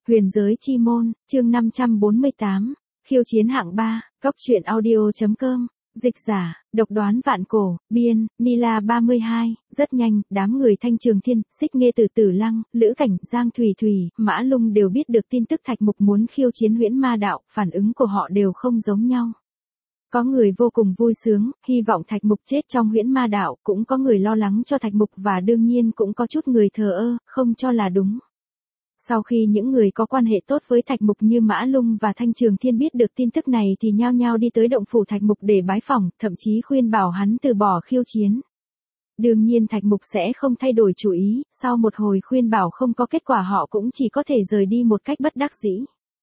Huyền giới chi môn, chương 548, khiêu chiến hạng 3, Cóc truyện audio.com, dịch giả, độc đoán vạn cổ, biên, Nila 32, rất nhanh, đám người Thanh Trường Thiên, Xích Nghê từ Tử Lăng, Lữ Cảnh, Giang Thủy Thủy, Mã Lung đều biết được tin tức Thạch Mục muốn khiêu chiến Huyễn Ma Đạo, phản ứng của họ đều không giống nhau. Có người vô cùng vui sướng, hy vọng Thạch Mục chết trong Huyễn Ma Đạo, cũng có người lo lắng cho Thạch Mục và đương nhiên cũng có chút người thờ ơ, không cho là đúng. Sau khi những người có quan hệ tốt với Thạch Mục như Mã Lung và Thanh Trường Thiên biết được tin tức này thì nhao nhao đi tới động phủ Thạch Mục để bái phỏng, thậm chí khuyên bảo hắn từ bỏ khiêu chiến. Đương nhiên Thạch Mục sẽ không thay đổi chủ ý, sau một hồi khuyên bảo không có kết quả họ cũng chỉ có thể rời đi một cách bất đắc dĩ.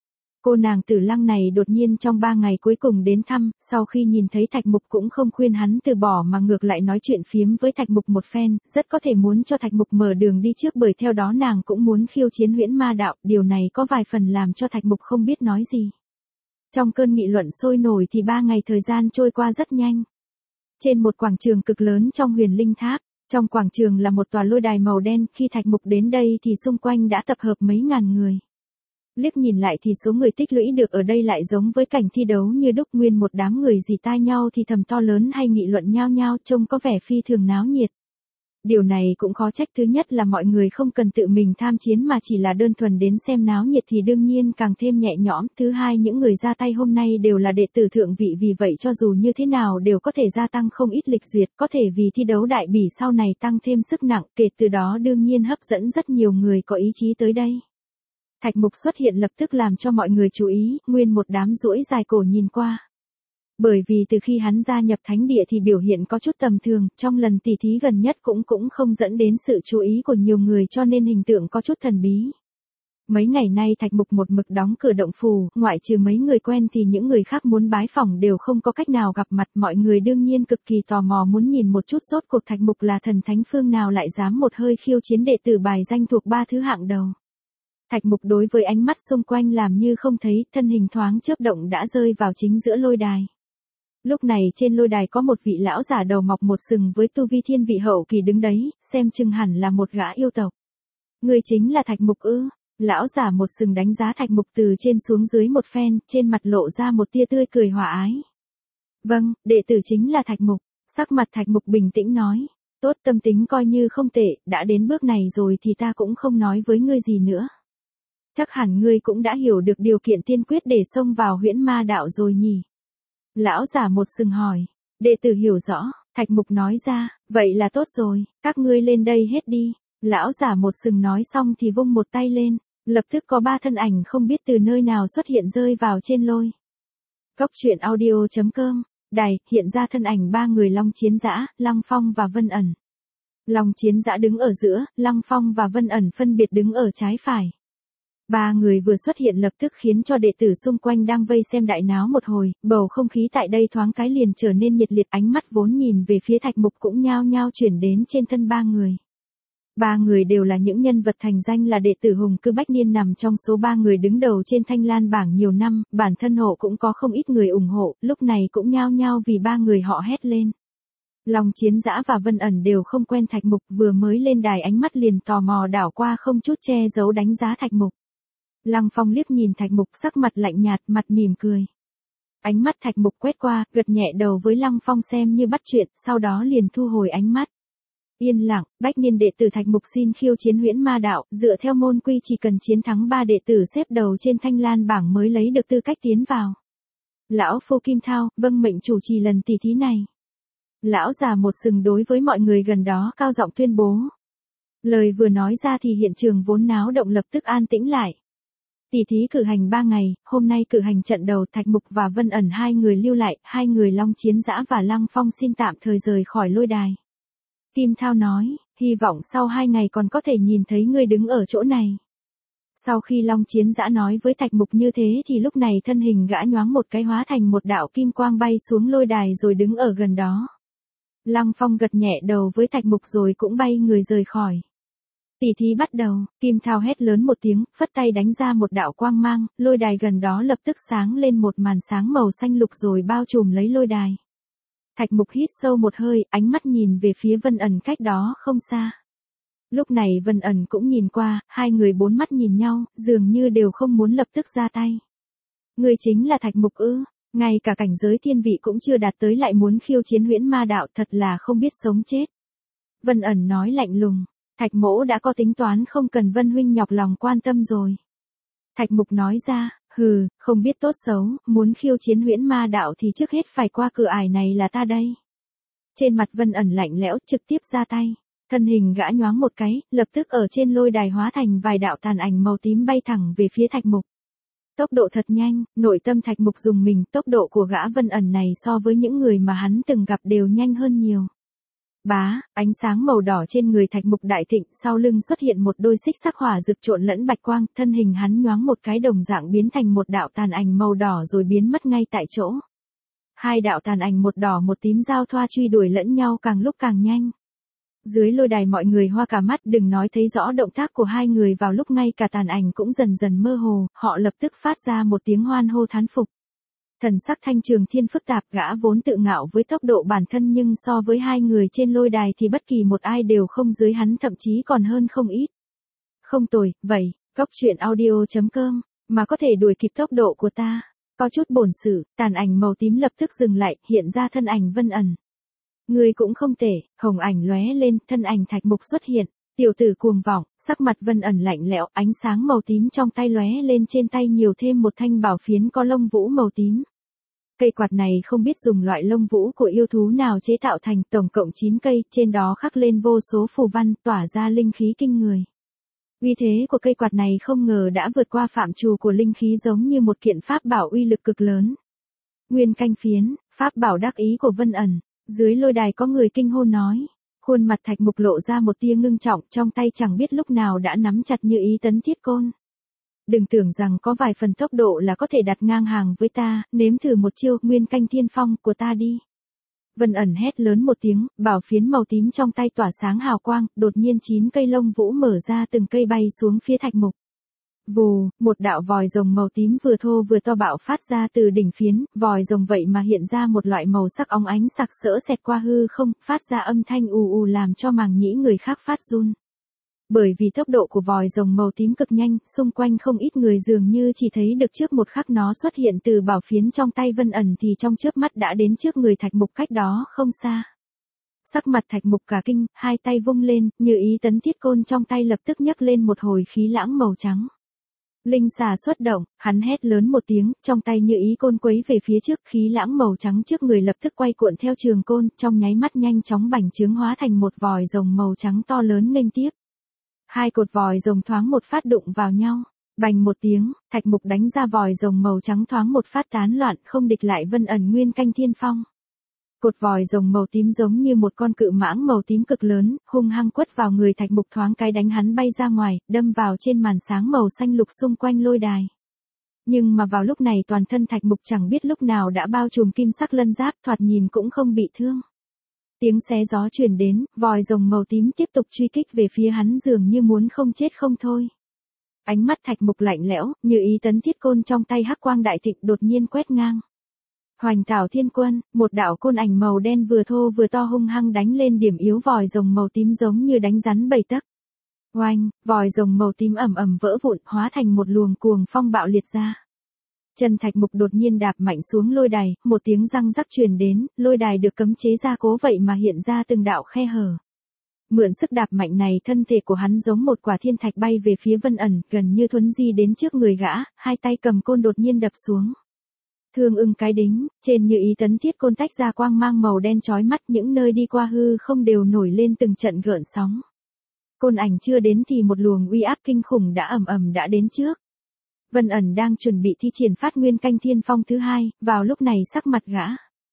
Cô nàng Tử Lăng này đột nhiên trong 3 ngày cuối cùng đến thăm, sau khi nhìn thấy Thạch Mục cũng không khuyên hắn từ bỏ mà ngược lại nói chuyện phiếm với Thạch Mục một phen, rất có thể muốn cho Thạch Mục mở đường đi trước bởi theo đó nàng cũng muốn khiêu chiến Huyễn Ma Đạo, điều này có vài phần làm cho Thạch Mục không biết nói gì. Trong cơn nghị luận sôi nổi thì 3 ngày thời gian trôi qua rất nhanh. Trên một quảng trường cực lớn trong Huyền Linh Tháp, trong quảng trường là một tòa lôi đài màu đen, khi Thạch Mục đến đây thì xung quanh đã tập hợp mấy ngàn người. Liếc nhìn lại thì số người tích lũy được ở đây lại giống với cảnh thi đấu như đúc, nguyên một đám người rì tai nhau thì thầm to lớn hay nghị luận nhao nhao, trông có vẻ phi thường náo nhiệt. Điều này cũng khó trách, thứ nhất là mọi người không cần tự mình tham chiến mà chỉ là đơn thuần đến xem náo nhiệt thì đương nhiên càng thêm nhẹ nhõm, thứ hai những người ra tay hôm nay đều là đệ tử thượng vị, vì vậy cho dù như thế nào đều có thể gia tăng không ít lịch duyệt, có thể vì thi đấu đại bỉ sau này tăng thêm sức nặng, kể từ đó đương nhiên hấp dẫn rất nhiều người có ý chí tới đây. Thạch Mục xuất hiện lập tức làm cho mọi người chú ý, nguyên một đám duỗi dài cổ nhìn qua. Bởi vì từ khi hắn gia nhập thánh địa thì biểu hiện có chút tầm thường, trong lần tỉ thí gần nhất cũng không dẫn đến sự chú ý của nhiều người cho nên hình tượng có chút thần bí. Mấy ngày nay Thạch Mục một mực đóng cửa động phủ, ngoại trừ mấy người quen thì những người khác muốn bái phỏng đều không có cách nào gặp mặt, mọi người đương nhiên cực kỳ tò mò muốn nhìn một chút rốt cuộc Thạch Mục là thần thánh phương nào lại dám một hơi khiêu chiến đệ tử bài danh thuộc 3 thứ hạng đầu. Thạch Mục đối với ánh mắt xung quanh làm như không thấy, thân hình thoáng chớp động đã rơi vào chính giữa lôi đài. Lúc này trên lôi đài có một vị lão giả đầu mọc một sừng với tu vi thiên vị hậu kỳ đứng đấy, xem chừng hẳn là một gã yêu tộc. Người chính là Thạch Mục ư? Lão giả một sừng đánh giá Thạch Mục từ trên xuống dưới một phen, trên mặt lộ ra một tia tươi cười hòa ái. Vâng, đệ tử chính là Thạch Mục. Sắc mặt Thạch Mục bình tĩnh nói. Tốt, tâm tính coi như không tệ, đã đến bước này rồi thì ta cũng không nói với ngươi gì nữa. Chắc hẳn ngươi cũng đã hiểu được điều kiện tiên quyết để xông vào Huyễn Ma Đạo rồi nhỉ? Lão giả một sừng hỏi. Đệ tử hiểu rõ, Thạch Mục nói ra, vậy là tốt rồi, các ngươi lên đây hết đi. Lão giả một sừng nói xong thì vung một tay lên, lập tức có 3 thân ảnh không biết từ nơi nào xuất hiện rơi vào trên lôi. Cóc truyện audio.com, đài, hiện ra thân ảnh 3 người Long Chiến Dã, Lăng Phong và Vân Ẩn. Long Chiến Dã đứng ở giữa, Lăng Phong và Vân Ẩn phân biệt đứng ở trái phải. 3 người vừa xuất hiện lập tức khiến cho đệ tử xung quanh đang vây xem đại náo một hồi, bầu không khí tại đây thoáng cái liền trở nên nhiệt liệt, ánh mắt vốn nhìn về phía Thạch Mục cũng nhao nhao chuyển đến trên thân 3 người. 3 người đều là những nhân vật thành danh là đệ tử Hùng Cư Bách Niên, nằm trong số 3 người đứng đầu trên Thanh Lan bảng nhiều năm, bản thân hộ cũng có không ít người ủng hộ, lúc này cũng nhao nhao vì 3 người họ hét lên. Long Chiến Dã và Vân Ẩn đều không quen Thạch Mục, vừa mới lên đài ánh mắt liền tò mò đảo qua không chút che giấu đánh giá Thạch Mục. Lăng Phong liếc nhìn Thạch Mục sắc mặt lạnh nhạt, mặt mỉm cười. Ánh mắt Thạch Mục quét qua, gật nhẹ đầu với Lăng Phong xem như bắt chuyện, sau đó liền thu hồi ánh mắt. Yên lặng, Bách Niên đệ tử Thạch Mục xin khiêu chiến Huyễn Ma Đạo, dựa theo môn quy chỉ cần chiến thắng 3 đệ tử xếp đầu trên Thanh Lan bảng mới lấy được tư cách tiến vào. Lão Phu Kim Thao, vâng mệnh chủ trì lần tỷ thí này. Lão già một sừng đối với mọi người gần đó cao giọng tuyên bố. Lời vừa nói ra thì hiện trường vốn náo động lập tức an tĩnh lại. Tỷ thí cử hành 3 ngày, hôm nay cử hành trận đầu, Thạch Mục và Vân Ẩn 2 người lưu lại, 2 người Long Chiến Dã và Lăng Phong xin tạm thời rời khỏi lôi đài. Kim Thao nói, hy vọng sau 2 ngày còn có thể nhìn thấy ngươi đứng ở chỗ này. Sau khi Long Chiến Dã nói với Thạch Mục như thế thì lúc này thân hình gã nhoáng một cái hóa thành một đạo kim quang bay xuống lôi đài rồi đứng ở gần đó. Lăng Phong gật nhẹ đầu với Thạch Mục rồi cũng bay người rời khỏi. Tỷ thí bắt đầu, Kim Thao hét lớn một tiếng, phất tay đánh ra một đạo quang mang, lôi đài gần đó lập tức sáng lên một màn sáng màu xanh lục rồi bao trùm lấy lôi đài. Thạch Mục hít sâu một hơi, ánh mắt nhìn về phía Vân Ẩn cách đó không xa. Lúc này Vân ẩn cũng nhìn qua, hai người bốn mắt nhìn nhau, dường như đều không muốn lập tức ra tay. Người chính là Thạch Mục ư? Ngay cả cảnh giới thiên vị cũng chưa đạt tới lại muốn khiêu chiến huyễn ma đạo, thật là không biết sống chết. Vân ẩn nói lạnh lùng, Thạch mỗ đã có tính toán, không cần Vân huynh nhọc lòng quan tâm rồi. Thạch Mục nói ra, hừ, không biết tốt xấu, muốn khiêu chiến huyễn ma đạo thì trước hết phải qua cửa ải này là ta đây. Trên mặt Vân ẩn lạnh lẽo, trực tiếp ra tay. Thân hình gã nhoáng một cái, lập tức ở trên lôi đài hóa thành vài đạo tàn ảnh màu tím bay thẳng về phía Thạch Mục. Tốc độ thật nhanh, nội tâm Thạch Mục dùng mình, tốc độ của gã Vân ẩn này so với những người mà hắn từng gặp đều nhanh hơn nhiều. Bá, ánh sáng màu đỏ trên người Thạch Mục đại thịnh, sau lưng xuất hiện một đôi xích sắc hỏa rực trộn lẫn bạch quang, thân hình hắn nhoáng một cái đồng dạng biến thành một đạo tàn ảnh màu đỏ rồi biến mất ngay tại chỗ. Hai đạo tàn ảnh một đỏ một tím giao thoa truy đuổi lẫn nhau càng lúc càng nhanh. Dưới lôi đài mọi người hoa cả mắt, đừng nói thấy rõ động tác của hai người vào lúc ngay cả tàn ảnh cũng dần dần mơ hồ, họ lập tức phát ra một tiếng hoan hô thán phục. Thần sắc Thanh Trường Thiên phức tạp, gã vốn tự ngạo với tốc độ bản thân nhưng so với hai người trên lôi đài thì bất kỳ một ai đều không dưới hắn, thậm chí còn hơn không ít. Không tồi, vậy, Cốc Truyện Audio.com, mà có thể đuổi kịp tốc độ của ta. Có chút bổn sự, tàn ảnh màu tím lập tức dừng lại, hiện ra thân ảnh Vân ẩn. Người cũng không tệ, hồng ảnh lóe lên, thân ảnh Thạch Mục xuất hiện. Tiểu tử cuồng vọng, sắc mặt Vân ẩn lạnh lẽo, ánh sáng màu tím trong tay lóe lên, trên tay nhiều thêm một thanh bảo phiến có lông vũ màu tím. Cây quạt này không biết dùng loại lông vũ của yêu thú nào chế tạo thành, tổng cộng 9 cây, trên đó khắc lên vô số phù văn, tỏa ra linh khí kinh người. Uy thế của cây quạt này không ngờ đã vượt qua phạm trù của linh khí, giống như một kiện pháp bảo uy lực cực lớn. Nguyên canh phiến, pháp bảo đắc ý của Vân ẩn. Dưới lôi đài có người kinh hô nói. Khuôn mặt Thạch Mục lộ ra một tia ngưng trọng, trong tay chẳng biết lúc nào đã nắm chặt như ý tấn thiết côn. Đừng tưởng rằng có vài phần tốc độ là có thể đặt ngang hàng với ta, nếm thử một chiêu Nguyên canh thiên phong của ta đi. Vân ẩn hét lớn một tiếng, bảo phiến màu tím trong tay tỏa sáng hào quang, đột nhiên 9 cây lông vũ mở ra, từng cây bay xuống phía Thạch Mục. Vù, một đạo vòi rồng màu tím vừa thô vừa to bạo phát ra từ đỉnh phiến, vòi rồng vậy mà hiện ra một loại màu sắc óng ánh sặc sỡ xẹt qua hư không, phát ra âm thanh ù ù làm cho màng nhĩ người khác phát run. Bởi vì tốc độ của vòi rồng màu tím cực nhanh, xung quanh không ít người dường như chỉ thấy được trước một khắc nó xuất hiện từ bảo phiến trong tay Vân ẩn thì trong chớp mắt đã đến trước người Thạch Mục cách đó không xa. Sắc mặt Thạch Mục cả kinh, hai tay vung lên, như ý tấn thiết côn trong tay lập tức nhấc lên một hồi khí lãng màu trắng. Linh xà xuất động, hắn hét lớn một tiếng, trong tay như ý côn quấy về phía trước, khí lãng màu trắng trước người lập tức quay cuộn theo trường côn, trong nháy mắt nhanh chóng bành trướng hóa thành một vòi rồng màu trắng to lớn nghênh tiếp. Hai cột vòi rồng thoáng một phát đụng vào nhau, bành một tiếng, Thạch Mục đánh ra vòi rồng màu trắng thoáng một phát tán loạn, không địch lại Vân ẩn Nguyên canh thiên phong. Cột vòi rồng màu tím giống như một con cự mãng màu tím cực lớn, hung hăng quất vào người Thạch Mục, thoáng cái đánh hắn bay ra ngoài, đâm vào trên màn sáng màu xanh lục xung quanh lôi đài. Nhưng mà vào lúc này toàn thân Thạch Mục chẳng biết lúc nào đã bao trùm kim sắc lân giáp, thoạt nhìn cũng không bị thương. Tiếng xé gió truyền đến, vòi rồng màu tím tiếp tục truy kích về phía hắn, dường như muốn không chết không thôi. Ánh mắt Thạch Mục lạnh lẽo, như ý tấn thiết côn trong tay hắc quang đại thịnh đột nhiên quét ngang. Hoành Thảo Thiên Quân, một đạo côn ảnh màu đen vừa thô vừa to hung hăng đánh lên điểm yếu vòi rồng màu tím, giống như đánh rắn 7 tấc. Oanh, vòi rồng màu tím ầm ầm vỡ vụn, hóa thành một luồng cuồng phong bạo liệt ra. Chân Thạch Mục đột nhiên đạp mạnh xuống lôi đài, một tiếng răng rắc truyền đến, lôi đài được cấm chế gia cố vậy mà hiện ra từng đạo khe hở. Mượn sức đạp mạnh này, thân thể của hắn giống một quả thiên thạch bay về phía Vân ẩn, gần như thuấn di đến trước người gã, hai tay cầm côn đột nhiên đập xuống. Thương ưng cái đính, trên như ý tấn thiết côn tách ra quang mang màu đen chói mắt, những nơi đi qua hư không đều nổi lên từng trận gợn sóng. Côn ảnh chưa đến thì một luồng uy áp kinh khủng đã ầm ầm đã đến trước. Vân ẩn đang chuẩn bị thi triển phát Nguyên canh thiên phong thứ hai, vào lúc này sắc mặt gã.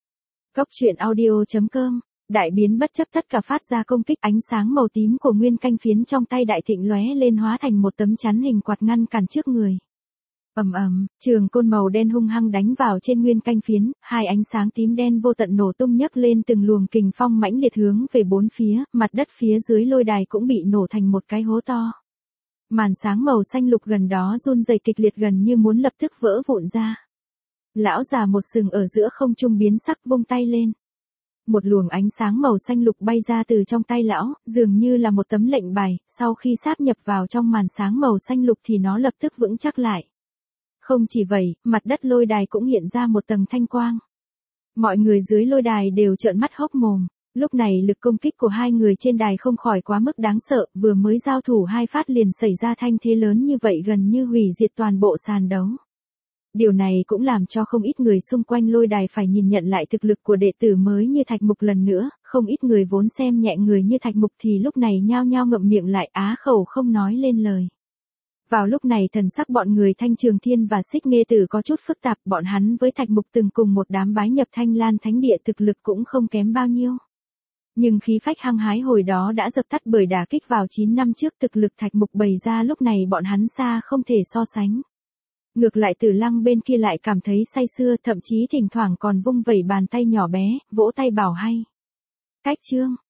Cốc Truyện Audio.com, đại biến bất chấp tất cả phát ra công kích, ánh sáng màu tím của Nguyên canh phiến trong tay đại thịnh lóe lên hóa thành một tấm chắn hình quạt ngăn cản trước người. Ầm ầm, trường côn màu đen hung hăng đánh vào trên Nguyên canh phiến, hai ánh sáng tím đen vô tận nổ tung nhấc lên từng luồng kình phong mãnh liệt hướng về bốn phía, mặt đất phía dưới lôi đài cũng bị nổ thành một cái hố to. Màn sáng màu xanh lục gần đó run rẩy kịch liệt, gần như muốn lập tức vỡ vụn ra. Lão già một sừng ở giữa không trung biến sắc, vung tay lên. Một luồng ánh sáng màu xanh lục bay ra từ trong tay lão, dường như là một tấm lệnh bài, sau khi sáp nhập vào trong màn sáng màu xanh lục thì nó lập tức vững chắc lại. Không chỉ vậy, mặt đất lôi đài cũng hiện ra một tầng thanh quang. Mọi người dưới lôi đài đều trợn mắt hốc mồm. Lúc này lực công kích của hai người trên đài không khỏi quá mức đáng sợ, vừa mới giao thủ hai phát liền xảy ra thanh thế lớn như vậy gần như hủy diệt toàn bộ sàn đấu. Điều này cũng làm cho không ít người xung quanh lôi đài phải nhìn nhận lại thực lực của đệ tử mới như Thạch Mục lần nữa, không ít người vốn xem nhẹ người như Thạch Mục thì lúc này nhao nhao ngậm miệng lại á khẩu không nói lên lời. Vào lúc này thần sắc bọn người Thanh Trường Thiên và Xích Nghê Tử có chút phức tạp, bọn hắn với Thạch Mục từng cùng một đám bái nhập Thanh Lan Thánh Địa thực lực cũng không kém bao nhiêu. Nhưng khí phách hăng hái hồi đó đã dập tắt bởi đả kích vào 9 năm trước thực lực Thạch Mục bày ra lúc này bọn hắn xa không thể so sánh. Ngược lại Tử Lăng bên kia lại cảm thấy say sưa, thậm chí thỉnh thoảng còn vung vẩy bàn tay nhỏ bé, vỗ tay bảo hay. Cách chương